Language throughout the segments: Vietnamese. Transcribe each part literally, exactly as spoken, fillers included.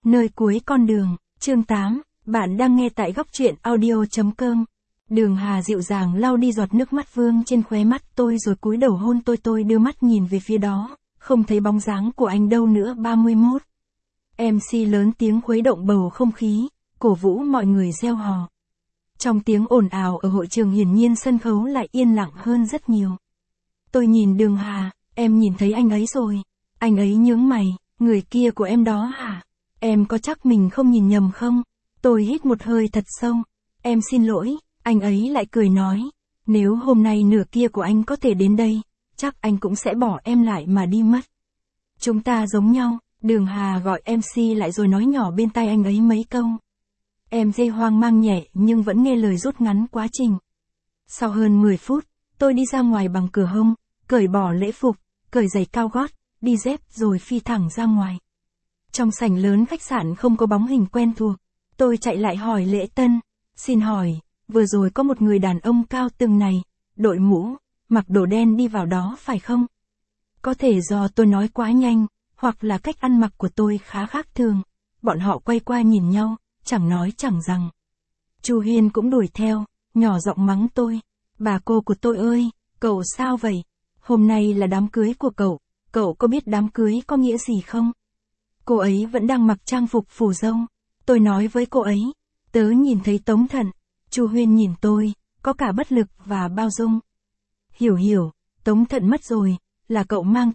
Nơi cuối con đường, chương tám, bạn đang nghe tại góc truyện audio chấm com. Đường Hà dịu dàng lau đi giọt nước mắt vương trên khóe mắt tôi rồi cúi đầu hôn tôi. Tôi đưa mắt nhìn về phía đó, không thấy bóng dáng của anh đâu nữa. ba mươi mốt. em xê lớn tiếng khuấy động bầu không khí, cổ vũ mọi người reo hò. Trong tiếng ồn ào ở hội trường hiển nhiên sân khấu lại yên lặng hơn rất nhiều. Tôi nhìn Đường Hà, em nhìn thấy anh ấy rồi. Anh ấy nhướng mày, người kia của em đó hả? Em có chắc mình không nhìn nhầm không? Tôi hít một hơi thật sâu. Em xin lỗi, anh ấy lại cười nói. Nếu hôm nay nửa kia của anh có thể đến đây, chắc anh cũng sẽ bỏ em lại mà đi mất. Chúng ta giống nhau. Đường Hà gọi em xê lại rồi nói nhỏ bên tai anh ấy mấy câu. em xê hoang mang nhẹ nhưng vẫn nghe lời rút ngắn quá trình. Sau hơn mười phút, tôi đi ra ngoài bằng cửa hông, cởi bỏ lễ phục, cởi giày cao gót, đi dép rồi phi thẳng ra ngoài. Trong sảnh lớn khách sạn không có bóng hình quen thuộc. Tôi chạy lại hỏi Lễ Tân. Xin hỏi, vừa rồi có một người đàn ông cao từng này, đội mũ, mặc đồ đen đi vào đó phải không? Có thể do tôi nói quá nhanh, hoặc là cách ăn mặc của tôi khá khác thường. Bọn họ quay qua nhìn nhau, chẳng nói chẳng rằng. Chu Hiên cũng đuổi theo, nhỏ giọng mắng tôi. Bà cô của tôi ơi, cậu sao vậy? Hôm nay là đám cưới của cậu, cậu có biết đám cưới có nghĩa gì không? Cô ấy vẫn đang mặc trang phục phù dâu. Tôi nói với cô ấy, tớ nhìn thấy Tống Thận. Chu Huyên nhìn tôi, có cả bất lực và bao dung. Hiểu hiểu, Tống Thận mất rồi, là cậu mang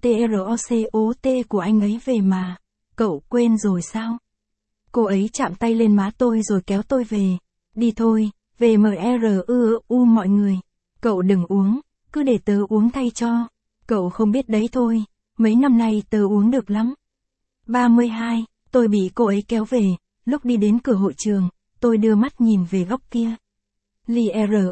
trocot của anh ấy về mà. Cậu quên rồi sao? Cô ấy chạm tay lên má tôi rồi kéo tôi về. Đi thôi, về mru mọi người. Cậu đừng uống, cứ để tớ uống thay cho. Cậu không biết đấy thôi, mấy năm nay tớ uống được lắm. ba mươi hai, tôi bị cô ấy kéo về, lúc đi đến cửa hội trường, tôi đưa mắt nhìn về góc kia. Ly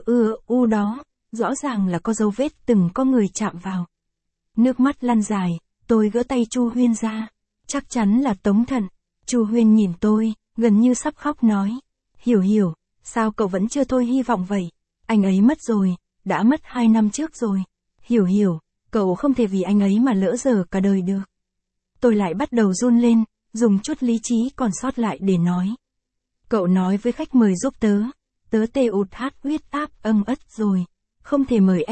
ru đó, rõ ràng là có dấu vết từng có người chạm vào. Nước mắt lăn dài, tôi gỡ tay Chu Huyên ra. Chắc chắn là Tống Thận. Chu Huyên nhìn tôi, gần như sắp khóc nói. Hiểu hiểu, sao cậu vẫn chưa thôi hy vọng vậy? Anh ấy mất rồi, đã mất hai năm trước rồi. Hiểu hiểu, cậu không thể vì anh ấy mà lỡ dở cả đời được. Tôi lại bắt đầu run lên, dùng chút lý trí còn sót lại để nói. Cậu nói với khách mời giúp tớ, tớ tê ụt hát huyết áp âm ất rồi, không thể mời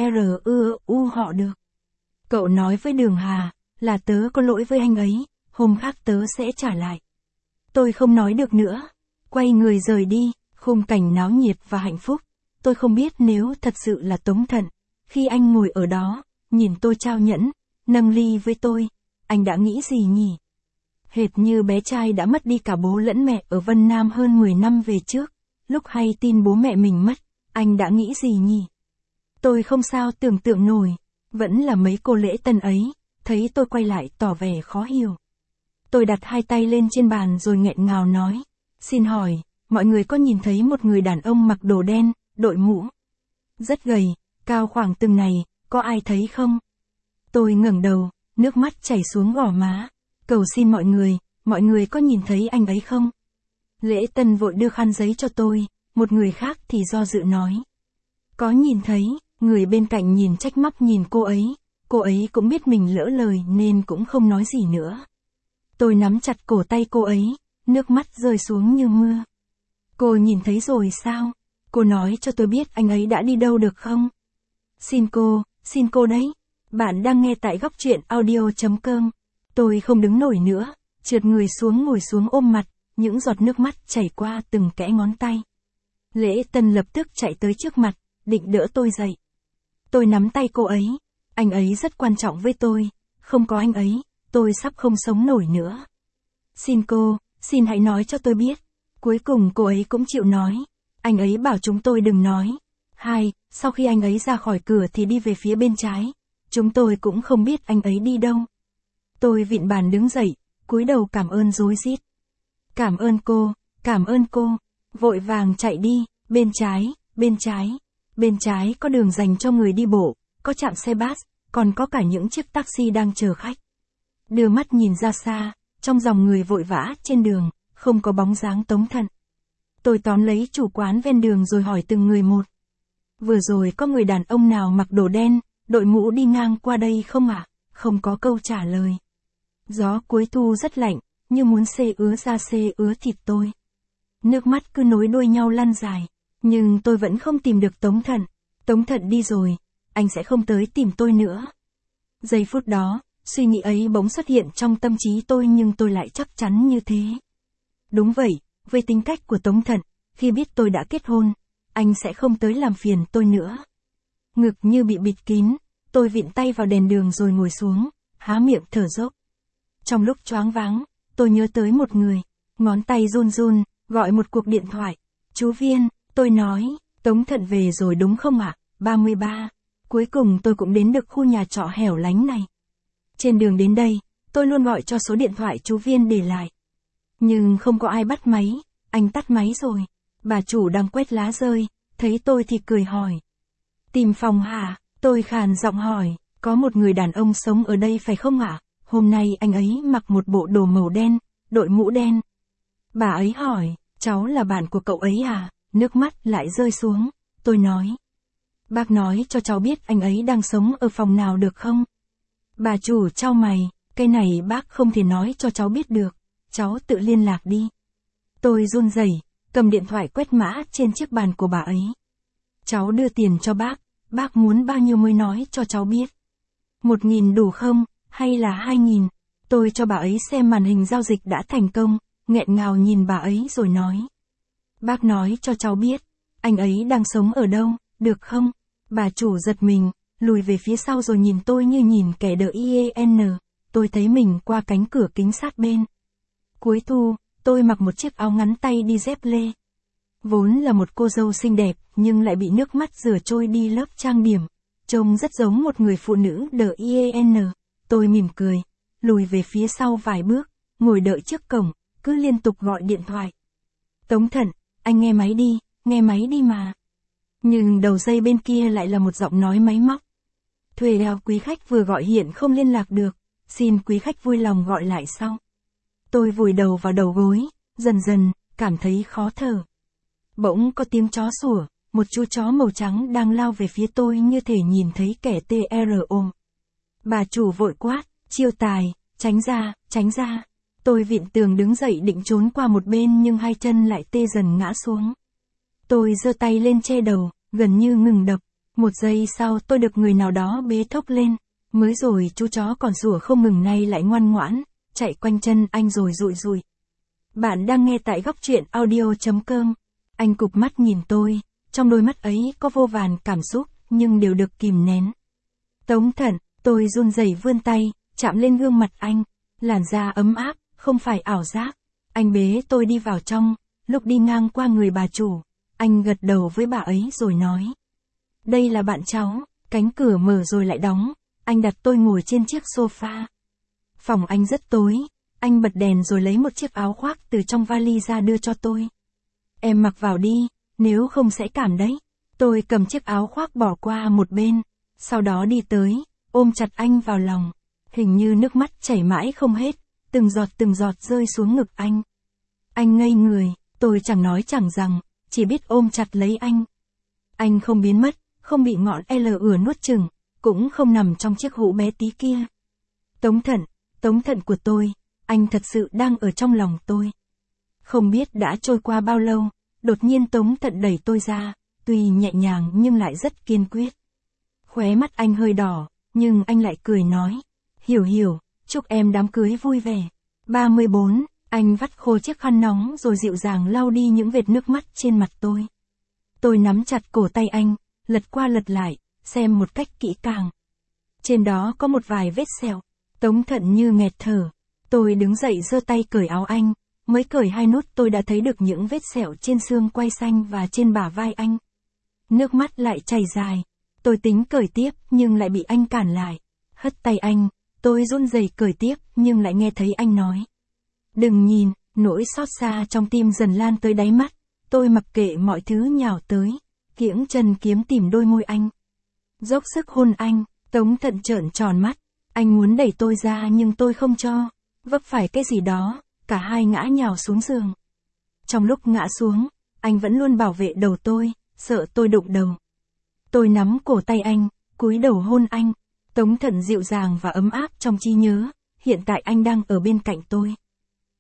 ru họ được. Cậu nói với Đường Hà, là tớ có lỗi với anh ấy, hôm khác tớ sẽ trả lại. Tôi không nói được nữa, quay người rời đi, khung cảnh náo nhiệt và hạnh phúc. Tôi không biết nếu thật sự là Tống Thận, khi anh ngồi ở đó, nhìn tôi trao nhẫn, nâng ly với tôi, anh đã nghĩ gì nhỉ? Hệt như bé trai đã mất đi cả bố lẫn mẹ ở Vân Nam hơn mười năm về trước, lúc hay tin bố mẹ mình mất, anh đã nghĩ gì nhỉ? Tôi không sao tưởng tượng nổi, vẫn là mấy cô Lễ Tân ấy, thấy tôi quay lại tỏ vẻ khó hiểu. Tôi đặt hai tay lên trên bàn rồi nghẹn ngào nói, xin hỏi, mọi người có nhìn thấy một người đàn ông mặc đồ đen, đội mũ, rất gầy, cao khoảng từng này, có ai thấy không? Tôi ngẩng đầu, nước mắt chảy xuống gò má. Cầu xin mọi người, mọi người có nhìn thấy anh ấy không? Lễ Tân vội đưa khăn giấy cho tôi, một người khác thì do dự nói. Có nhìn thấy, người bên cạnh nhìn trách móc nhìn cô ấy, cô ấy cũng biết mình lỡ lời nên cũng không nói gì nữa. Tôi nắm chặt cổ tay cô ấy, nước mắt rơi xuống như mưa. Cô nhìn thấy rồi sao? Cô nói cho tôi biết anh ấy đã đi đâu được không? Xin cô, xin cô đấy. Bạn đang nghe tại góc truyện audio chấm com. Tôi không đứng nổi nữa, trượt người xuống ngồi xuống ôm mặt, những giọt nước mắt chảy qua từng kẽ ngón tay. Lễ Tân lập tức chạy tới trước mặt, định đỡ tôi dậy. Tôi nắm tay cô ấy, anh ấy rất quan trọng với tôi, không có anh ấy, tôi sắp không sống nổi nữa. Xin cô, xin hãy nói cho tôi biết. Cuối cùng cô ấy cũng chịu nói, anh ấy bảo chúng tôi đừng nói. Hai, sau khi anh ấy ra khỏi cửa thì đi về phía bên trái, chúng tôi cũng không biết anh ấy đi đâu. Tôi vịn bàn đứng dậy, cúi đầu cảm ơn rối rít. Cảm ơn cô, cảm ơn cô, vội vàng chạy đi, bên trái, bên trái, bên trái có đường dành cho người đi bộ, có trạm xe bus, còn có cả những chiếc taxi đang chờ khách. Đưa mắt nhìn ra xa, trong dòng người vội vã trên đường, không có bóng dáng Tống Thận. Tôi tóm lấy chủ quán ven đường rồi hỏi từng người một. Vừa rồi có người đàn ông nào mặc đồ đen, đội mũ đi ngang qua đây không ạ? À? Không có câu trả lời. Gió cuối thu rất lạnh, như muốn xê ứa ra xê ứa thịt tôi. Nước mắt cứ nối đuôi nhau lăn dài, nhưng tôi vẫn không tìm được Tống Thận. Tống Thận đi rồi, anh sẽ không tới tìm tôi nữa. Giây phút đó, suy nghĩ ấy bỗng xuất hiện trong tâm trí tôi nhưng tôi lại chắc chắn như thế. Đúng vậy, với tính cách của Tống Thận, khi biết tôi đã kết hôn, anh sẽ không tới làm phiền tôi nữa. Ngực như bị bịt kín, tôi vịn tay vào đèn đường rồi ngồi xuống, há miệng thở dốc. Trong lúc choáng váng, tôi nhớ tới một người, ngón tay run run, gọi một cuộc điện thoại. Chú Viên, tôi nói, Tống Thận về rồi đúng không ạ? ba mươi ba. Cuối cùng tôi cũng đến được khu nhà trọ hẻo lánh này. Trên đường đến đây, tôi luôn gọi cho số điện thoại chú Viên để lại. Nhưng không có ai bắt máy, anh tắt máy rồi. Bà chủ đang quét lá rơi, thấy tôi thì cười hỏi. Tìm phòng hả? Tôi khàn giọng hỏi, có một người đàn ông sống ở đây phải không ạ? Hôm nay anh ấy mặc một bộ đồ màu đen, đội mũ đen. Bà ấy hỏi, cháu là bạn của cậu ấy à? Nước mắt lại rơi xuống, tôi nói. Bác nói cho cháu biết anh ấy đang sống ở phòng nào được không? Bà chủ chau mày, cái này bác không thể nói cho cháu biết được, cháu tự liên lạc đi. Tôi run rẩy, cầm điện thoại quét mã trên chiếc bàn của bà ấy. Cháu đưa tiền cho bác, bác muốn bao nhiêu mới nói cho cháu biết. Một nghìn đủ không, hay là hai nghìn? Tôi cho bà ấy xem màn hình giao dịch đã thành công, nghẹn ngào nhìn bà ấy rồi nói. Bác nói cho cháu biết, anh ấy đang sống ở đâu, được không? Bà chủ giật mình, lùi về phía sau rồi nhìn tôi như nhìn kẻ đợi i en. Tôi thấy mình qua cánh cửa kính sát bên. Cuối thu, tôi mặc một chiếc áo ngắn tay đi dép lê. Vốn là một cô dâu xinh đẹp, nhưng lại bị nước mắt rửa trôi đi lớp trang điểm. Trông rất giống một người phụ nữ đợi i en. Tôi mỉm cười, lùi về phía sau vài bước, ngồi đợi trước cổng, cứ liên tục gọi điện thoại. Tống Thận, anh nghe máy đi, nghe máy đi mà. Nhưng đầu dây bên kia lại là một giọng nói máy móc. Thuê đeo quý khách vừa gọi hiện không liên lạc được, xin quý khách vui lòng gọi lại sau. Tôi vùi đầu vào đầu gối, dần dần, cảm thấy khó thở. Bỗng có tiếng chó sủa, một chú chó màu trắng đang lao về phía tôi như thể nhìn thấy kẻ tê rờ ôm. Bà chủ vội quát, Chiêu Tài, tránh ra, tránh ra. Tôi vịn tường đứng dậy định trốn qua một bên nhưng hai chân lại tê dần ngã xuống. Tôi giơ tay lên che đầu, gần như ngừng đập. Một giây sau tôi được người nào đó bế thốc lên. Mới rồi chú chó còn sủa không ngừng nay lại ngoan ngoãn, chạy quanh chân anh rồi rụi rụi. Bạn đang nghe tại góc truyện audio chấm com. Anh cụp mắt nhìn tôi, trong đôi mắt ấy có vô vàn cảm xúc, nhưng đều được kìm nén. Tống Thận, tôi run rẩy vươn tay, chạm lên gương mặt anh, làn da ấm áp, không phải ảo giác. Anh bế tôi đi vào trong, lúc đi ngang qua người bà chủ, anh gật đầu với bà ấy rồi nói. Đây là bạn cháu, cánh cửa mở rồi lại đóng, anh đặt tôi ngồi trên chiếc sofa. Phòng anh rất tối, anh bật đèn rồi lấy một chiếc áo khoác từ trong vali ra đưa cho tôi. Em mặc vào đi, nếu không sẽ cảm đấy. Tôi cầm chiếc áo khoác bỏ qua một bên, sau đó đi tới, ôm chặt anh vào lòng. Hình như nước mắt chảy mãi không hết, từng giọt từng giọt rơi xuống ngực anh. Anh ngây người, tôi chẳng nói chẳng rằng, chỉ biết ôm chặt lấy anh. Anh không biến mất, không bị ngọn L ửa nuốt chửng, cũng không nằm trong chiếc hũ bé tí kia. Tống Thận, Tống Thận của tôi, anh thật sự đang ở trong lòng tôi. Không biết đã trôi qua bao lâu, đột nhiên Tống Thận đẩy tôi ra, tuy nhẹ nhàng nhưng lại rất kiên quyết. Khóe mắt anh hơi đỏ, nhưng anh lại cười nói. Hiểu hiểu, chúc em đám cưới vui vẻ. ba mươi bốn, anh vắt khô chiếc khăn nóng rồi dịu dàng lau đi những vệt nước mắt trên mặt tôi. Tôi nắm chặt cổ tay anh, lật qua lật lại, xem một cách kỹ càng. Trên đó có một vài vết sẹo. Tống Thận như nghẹt thở. Tôi đứng dậy giơ tay cởi áo anh, mới cởi hai nút tôi đã thấy được những vết sẹo trên xương quai xanh và trên bả vai anh. Nước mắt lại chảy dài. Tôi tính cởi tiếp nhưng lại bị anh cản lại. Hất tay anh, tôi run rẩy cởi tiếp nhưng lại nghe thấy anh nói. Đừng nhìn, nỗi xót xa trong tim dần lan tới đáy mắt. Tôi mặc kệ mọi thứ nhào tới, kiễng chân kiếm tìm đôi môi anh. Dốc sức hôn anh, Tống Thận trợn tròn mắt. Anh muốn đẩy tôi ra nhưng tôi không cho. Vấp phải cái gì đó, cả hai ngã nhào xuống giường. Trong lúc ngã xuống, anh vẫn luôn bảo vệ đầu tôi, sợ tôi đụng đầu. Tôi nắm cổ tay anh, cúi đầu hôn anh. Tống Thận dịu dàng và ấm áp trong trí nhớ, hiện tại anh đang ở bên cạnh tôi.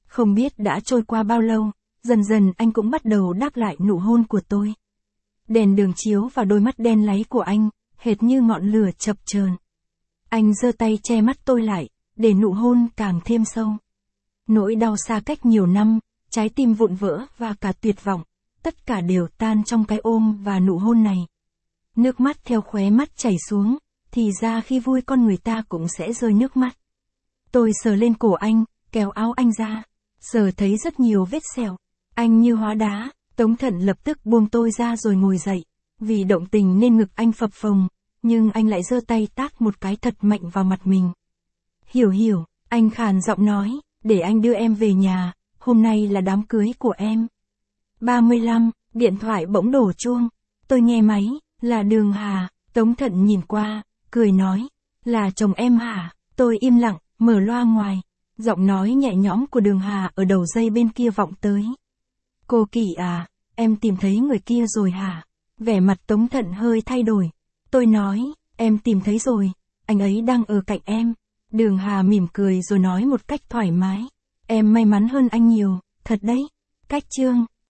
Không biết đã trôi qua bao lâu, dần dần anh cũng bắt đầu đáp lại nụ hôn của tôi. Đèn đường chiếu vào đôi mắt đen láy của anh, hệt như ngọn lửa chập chờn. Anh giơ tay che mắt tôi lại, để nụ hôn càng thêm sâu. Nỗi đau xa cách nhiều năm, trái tim vụn vỡ và cả tuyệt vọng, tất cả đều tan trong cái ôm và nụ hôn này. Nước mắt theo khóe mắt chảy xuống, thì ra khi vui con người ta cũng sẽ rơi nước mắt. Tôi sờ lên cổ anh, kéo áo anh ra, sờ thấy rất nhiều vết sẹo. Anh như hóa đá, Tống Thận lập tức buông tôi ra rồi ngồi dậy. Vì động tình nên ngực anh phập phồng, nhưng anh lại giơ tay tát một cái thật mạnh vào mặt mình. Hiểu hiểu, anh khàn giọng nói, để anh đưa em về nhà, hôm nay là đám cưới của em. ba mươi lăm, điện thoại bỗng đổ chuông. Tôi nghe máy, là Đường Hà. Tống Thận nhìn qua, cười nói, là chồng em hả? Tôi im lặng, mở loa ngoài. Giọng nói nhẹ nhõm của Đường Hà ở đầu dây bên kia vọng tới. Cô Kỳ à, em tìm thấy người kia rồi hả? Vẻ mặt Tống Thận hơi thay đổi. Tôi nói, em tìm thấy rồi, anh ấy đang ở cạnh em. Đường Hà mỉm cười rồi nói một cách thoải mái. Em may mắn hơn anh nhiều, thật đấy. Cách chương